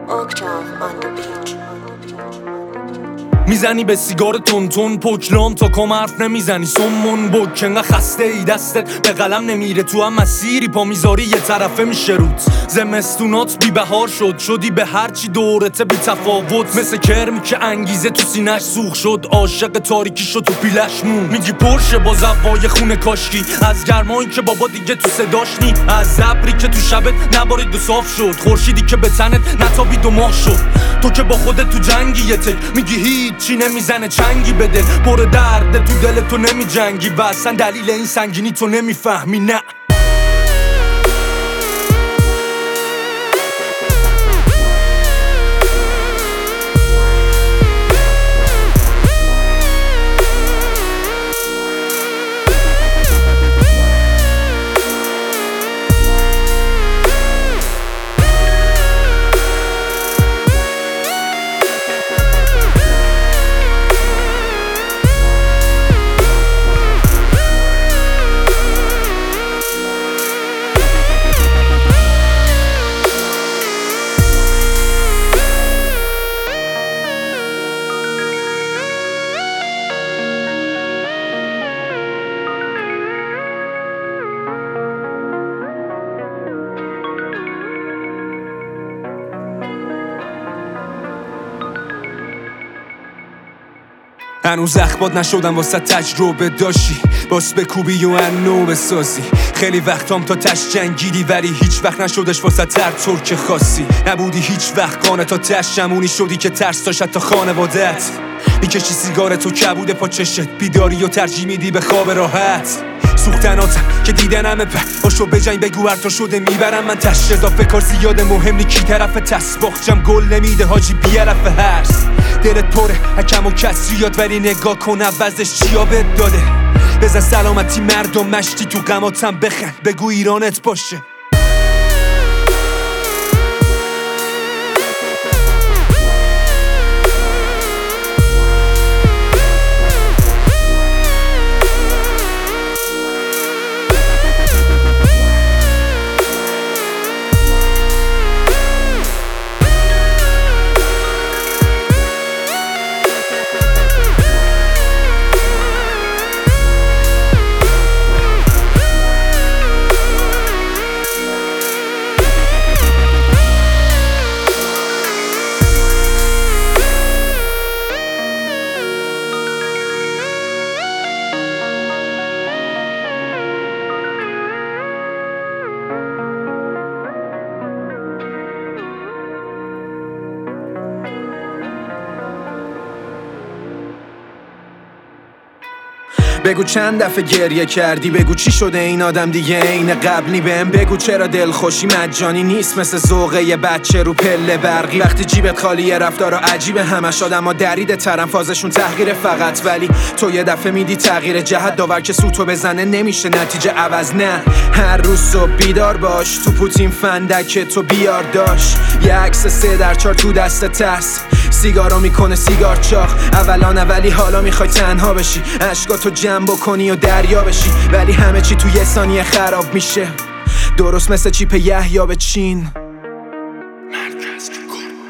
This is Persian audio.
Octave on the beat. میزنی به سیگار تون پوکلان تا کم حرف نمیزنی سمون بک انقدر خسته ای دستت به قلم نمیره تو هم مسیری پا میذاری یه طرفه میشه روت زمستونات بی بهار شدی به هرچی دورته بی تفاوت مثل کرمی که انگیزه تو سینش سوخ شد عاشق تاریکی شد تو پیلش مون میگی پرشه با زوای خونه کاشکی از گرمایی که بابا دیگه تو صداش نی از ابری که تو شبت نبارید و صاف شد خورشیدی که به تنت نتابید و ماه شد تو که با خودت تو جنگی یه تک میگی هیچی نمیزنه چنگی بده پر درد تو دل تو نمی جنگی و اصلا دلیل این سنگینی تو نمیفهمی نه هنوز اخبات نشدم واسه تجربه داشتی باس بکوبی و انو بسازی خیلی وقتام تا تش جنگیدی ولی هیچ وقت نشدش واسه تر که خاصی نبودی هیچ وقت قانه تا تش جمونی شدی که ترس داشت تا خانوادت میکشی سیگار تو کبود پا چشت بیداری و ترجیح میدی به خواب راحت سوختناتم که دیدنمه باشو بجنگ بگو هر تا شده میبرم من تش اضافه کار زیاده مهم نی کی طرف تسباخجم گل نمیده حاجی بیرف هرس دلت پره حکم و کسریات ولی نگاه کن عوضش چیا بهت داده بزن سلامتی مردم مشتی تو غماتم بخند بگو ایرانت باشه بگو چند دفعه گریه کردی بگو چی شده این آدم دیگه عین قبلی بهم بگو چرا دلخوشی مجانی نیست مثل ذوقه یه بچه رو پله برقی وقتی جیبت خالیه رفتارا عجیبه همش آدما درید ترن فازشون تحقیر فقط ولی تو یه دفعه میدی تغییر جهت داور که سوتو بزنه نمیشه نتیجه عوض نه هر روز صبح بیدار باش تو پوتین فندک تو بیار داش یه عکس 3x4 تو دست هست سیگارو میکنه سیگار چاق اولی حالا میخوای تنها بشی اشکاتو جمع بکنی و دریا بشی ولی همه چی تو یه ثانیه خراب میشه درست مثل چیپ یحیی به چین مرکز